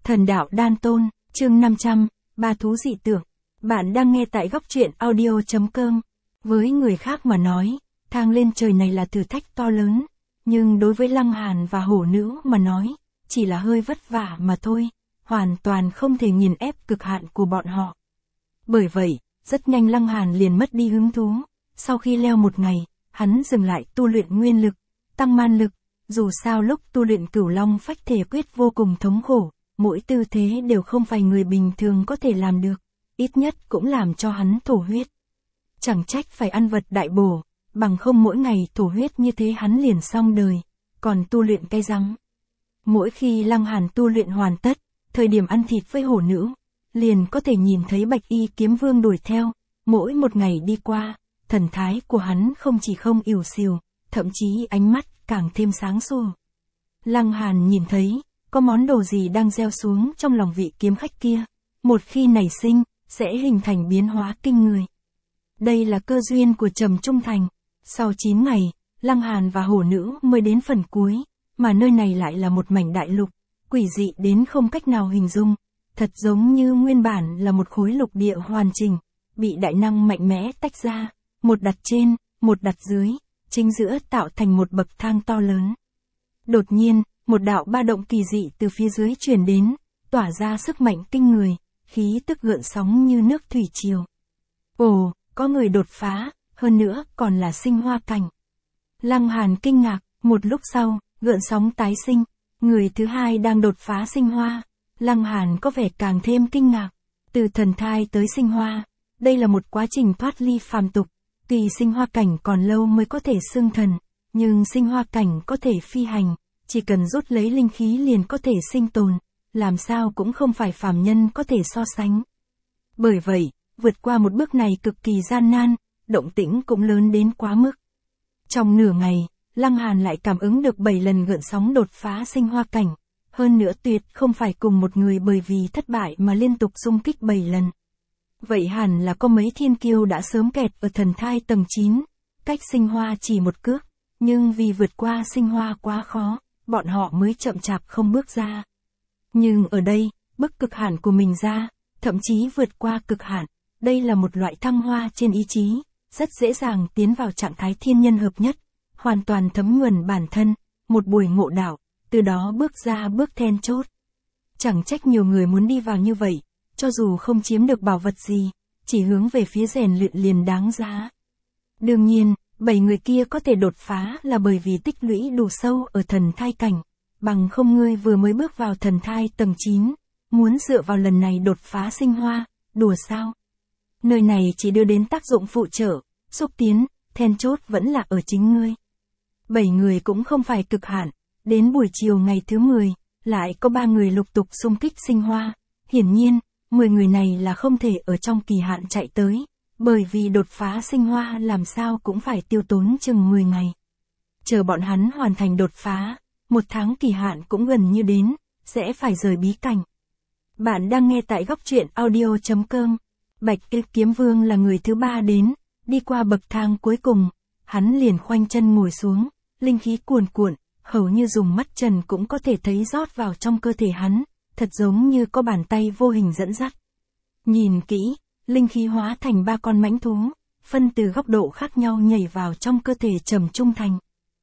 Thần đạo đan tôn, chương 500, ba thú dị tưởng. Bạn đang nghe tại góc truyện audio.com. Với người khác mà nói, thang lên trời này là thử thách to lớn, nhưng đối với Lăng Hàn và hổ nữ mà nói, chỉ là hơi vất vả mà thôi, hoàn toàn không thể nghiền ép cực hạn của bọn họ. Bởi vậy, rất nhanh Lăng Hàn liền mất đi hứng thú, sau khi leo một ngày, hắn dừng lại tu luyện nguyên lực, tăng man lực, dù sao lúc tu luyện Cửu Long Phách Thể Quyết vô cùng thống khổ, mỗi tư thế đều không phải người bình thường có thể làm được, ít nhất cũng làm cho hắn thổ huyết. Chẳng trách phải ăn vật đại bổ, bằng không mỗi ngày thổ huyết như thế hắn liền xong đời, còn tu luyện cái rắm. Mỗi khi Lăng Hàn tu luyện hoàn tất, thời điểm ăn thịt với hổ nữ, liền có thể nhìn thấy Bạch Y Kiếm Vương đuổi theo, mỗi một ngày đi qua, thần thái của hắn không chỉ không ỉu xìu, thậm chí ánh mắt càng thêm sáng sủa. Lăng Hàn nhìn thấy, có món đồ gì đang gieo xuống trong lòng vị kiếm khách kia, một khi nảy sinh, sẽ hình thành biến hóa kinh người. Đây là cơ duyên của Trầm Trung Thành. Sau 9 ngày, Lăng Hàn và hổ nữ mới đến phần cuối, mà nơi này lại là một mảnh đại lục, quỷ dị đến không cách nào hình dung, thật giống như nguyên bản là một khối lục địa hoàn chỉnh, bị đại năng mạnh mẽ tách ra, một đặt trên, một đặt dưới, chính giữa tạo thành một bậc thang to lớn. Đột nhiên, một đạo ba động kỳ dị từ phía dưới truyền đến, tỏa ra sức mạnh kinh người, khí tức gợn sóng như nước thủy triều. Ồ, có người đột phá, hơn nữa còn là sinh hoa cảnh. Lăng Hàn kinh ngạc, một lúc sau, gợn sóng tái sinh, người thứ hai đang đột phá sinh hoa. Lăng Hàn có vẻ càng thêm kinh ngạc, từ thần thai tới sinh hoa, đây là một quá trình thoát ly phàm tục, tuy sinh hoa cảnh còn lâu mới có thể xưng thần, nhưng sinh hoa cảnh có thể phi hành, chỉ cần rút lấy linh khí liền có thể sinh tồn, làm sao cũng không phải phàm nhân có thể so sánh. Bởi vậy, vượt qua một bước này cực kỳ gian nan, động tĩnh cũng lớn đến quá mức. Trong nửa ngày, Lăng Hàn lại cảm ứng được 7 lần gợn sóng đột phá sinh hoa cảnh, hơn nữa tuyệt không phải cùng một người bởi vì thất bại mà liên tục xung kích 7 lần. Vậy hẳn là có mấy thiên kiêu đã sớm kẹt ở thần thai tầng 9, cách sinh hoa chỉ một cước, nhưng vì vượt qua sinh hoa quá khó, bọn họ mới chậm chạp không bước ra. Nhưng ở đây, bức cực hạn của mình ra, thậm chí vượt qua cực hạn, đây là một loại thăng hoa trên ý chí, rất dễ dàng tiến vào trạng thái thiên nhân hợp nhất, hoàn toàn thấm nhuần bản thân, một buổi ngộ đạo, từ đó bước ra bước then chốt. Chẳng trách nhiều người muốn đi vào như vậy, cho dù không chiếm được bảo vật gì, chỉ hướng về phía rèn luyện liền đáng giá. Đương nhiên, 7 người kia có thể đột phá là bởi vì tích lũy đủ sâu ở thần thai cảnh, bằng không ngươi vừa mới bước vào thần thai tầng 9, muốn dựa vào lần này đột phá sinh hoa, đùa sao? Nơi này chỉ đưa đến tác dụng phụ trợ, xúc tiến, then chốt vẫn là ở chính ngươi. 7 người cũng không phải cực hạn, đến buổi chiều ngày thứ 10, lại có 3 người lục tục xung kích sinh hoa, hiển nhiên, 10 người này là không thể ở trong kỳ hạn chạy tới, bởi vì đột phá sinh hoa làm sao cũng phải tiêu tốn chừng 10 ngày. Chờ bọn hắn hoàn thành đột phá, 1 tháng kỳ hạn cũng gần như đến, sẽ phải rời bí cảnh. Bạn đang nghe tại góc truyện audio.com. Bạch Y Kiếm Vương là người thứ 3 đến, đi qua bậc thang cuối cùng, hắn liền khoanh chân ngồi xuống, linh khí cuồn cuộn, hầu như dùng mắt trần cũng có thể thấy rót vào trong cơ thể hắn, thật giống như có bàn tay vô hình dẫn dắt. Nhìn kỹ, linh khí hóa thành 3 con mãnh thú, phân từ góc độ khác nhau nhảy vào trong cơ thể Trầm Trung Thành.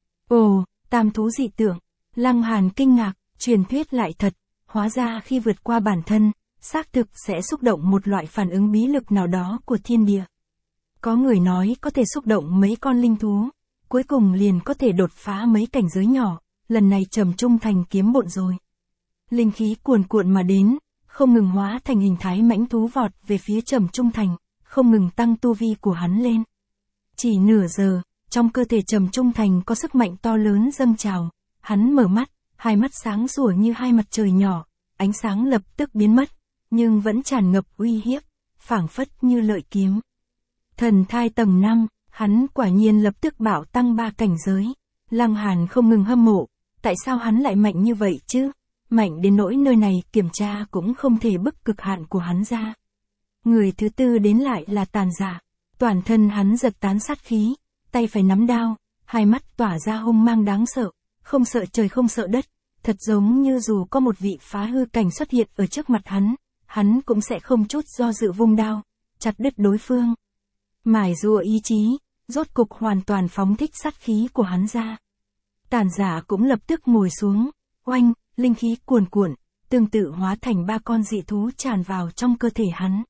Ồ, tam thú dị tượng, Lăng Hàn kinh ngạc, truyền thuyết lại thật, hóa ra khi vượt qua bản thân, xác thực sẽ xúc động một loại phản ứng bí lực nào đó của thiên địa. Có người nói có thể xúc động mấy con linh thú, cuối cùng liền có thể đột phá mấy cảnh giới nhỏ, lần này Trầm Trung Thành kiếm bộn rồi. Linh khí cuồn cuộn mà đến, không ngừng hóa thành hình thái mãnh thú vọt về phía Trầm Trung Thành, không ngừng tăng tu vi của hắn lên. Chỉ nửa giờ, trong cơ thể Trầm Trung Thành có sức mạnh to lớn dâng trào, hắn mở mắt, hai mắt sáng sủa như hai mặt trời nhỏ, ánh sáng lập tức biến mất, nhưng vẫn tràn ngập uy hiếp, phảng phất như lợi kiếm. Thần thai tầng 5, hắn quả nhiên lập tức bảo tăng 3 cảnh giới. Lăng Hàn không ngừng hâm mộ, tại sao hắn lại mạnh như vậy chứ? Mạnh đến nỗi nơi này kiểm tra cũng không thể bức cực hạn của hắn ra. Người thứ 4 đến lại là Tàn Giả, toàn thân hắn giật tán sát khí, tay phải nắm đao, hai mắt tỏa ra hung mang đáng sợ, không sợ trời không sợ đất, Thật giống như dù có một vị phá hư cảnh xuất hiện ở trước mặt hắn cũng sẽ không chút do dự vung đao, chặt đứt đối phương. Mải dùa ý chí, rốt cục hoàn toàn phóng thích sát khí của hắn ra. Tàn giả cũng lập tức ngồi xuống, oanh, linh khí cuồn cuộn, tương tự hóa thành 3 con dị thú tràn vào trong cơ thể hắn.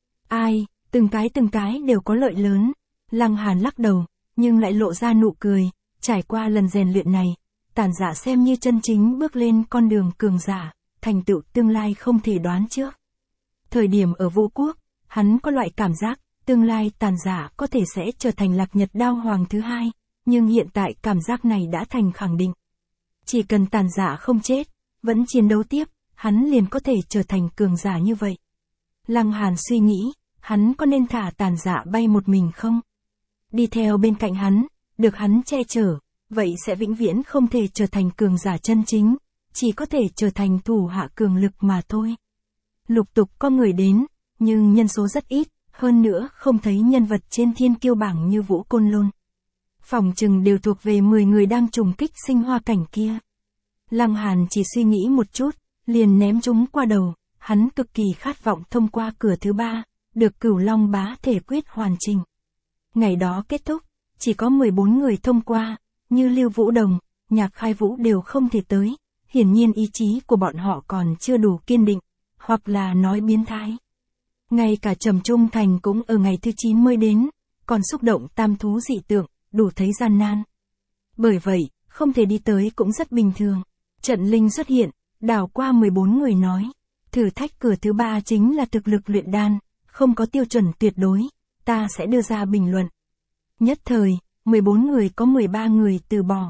Ai, từng cái đều có lợi lớn. Lăng Hàn lắc đầu, nhưng lại lộ ra nụ cười, trải qua lần rèn luyện này, tàn giả xem như chân chính bước lên con đường cường giả, thành tựu tương lai không thể đoán trước. Thời điểm ở Vũ Quốc, hắn có loại cảm giác, tương lai tàn giả có thể sẽ trở thành Lạc Nhật Đao Hoàng thứ 2, nhưng hiện tại cảm giác này đã thành khẳng định. Chỉ cần tàn giả không chết, vẫn chiến đấu tiếp, hắn liền có thể trở thành cường giả như vậy. Lăng Hàn suy nghĩ, hắn có nên thả tàn giả bay một mình không? Đi theo bên cạnh hắn, được hắn che chở, vậy sẽ vĩnh viễn không thể trở thành cường giả chân chính, chỉ có thể trở thành thủ hạ cường lực mà thôi. Lục tục có người đến, nhưng nhân số rất ít, hơn nữa không thấy nhân vật trên thiên kiêu bảng như Vũ Côn Lôn. Phòng chừng đều thuộc về 10 người đang trùng kích sinh hoa cảnh kia. Lăng Hàn chỉ suy nghĩ một chút, liền ném chúng qua đầu, hắn cực kỳ khát vọng thông qua cửa thứ 3, được Cửu Long Bá Thể Quyết hoàn chỉnh. Ngày đó kết thúc, chỉ có 14 người thông qua, như Lưu Vũ Đồng, Nhạc Khai Vũ đều không thể tới, hiển nhiên ý chí của bọn họ còn chưa đủ kiên định, hoặc là nói biến thái. Ngay cả Trầm Trung Thành cũng ở ngày thứ 9 mới đến, còn xúc động tam thú dị tượng, đủ thấy gian nan. Bởi vậy, không thể đi tới cũng rất bình thường. Trận Linh xuất hiện, đảo qua 14 người nói, thử thách cửa thứ 3 chính là thực lực luyện đan, không có tiêu chuẩn tuyệt đối, ta sẽ đưa ra bình luận. Nhất thời, 14 người có 13 người từ bỏ.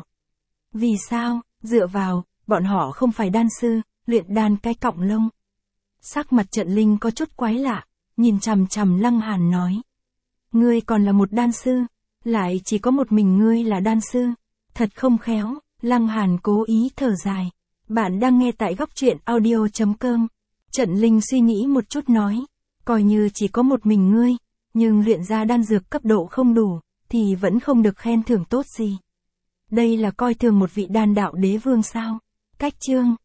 Vì sao? Dựa vào, bọn họ không phải đan sư, luyện đan cái cọng lông. Sắc mặt Trận Linh có chút quái lạ, nhìn chằm chằm Lăng Hàn nói. Ngươi còn là một đan sư, lại chỉ có một mình ngươi là đan sư. Thật không khéo, Lăng Hàn cố ý thở dài. Bạn đang nghe tại góc truyện audio.com. Trận Linh suy nghĩ một chút nói, coi như chỉ có một mình ngươi, nhưng luyện ra đan dược cấp độ không đủ, thì vẫn không được khen thưởng tốt gì. Đây là coi thường một vị đan đạo đế vương sao? Cách chương.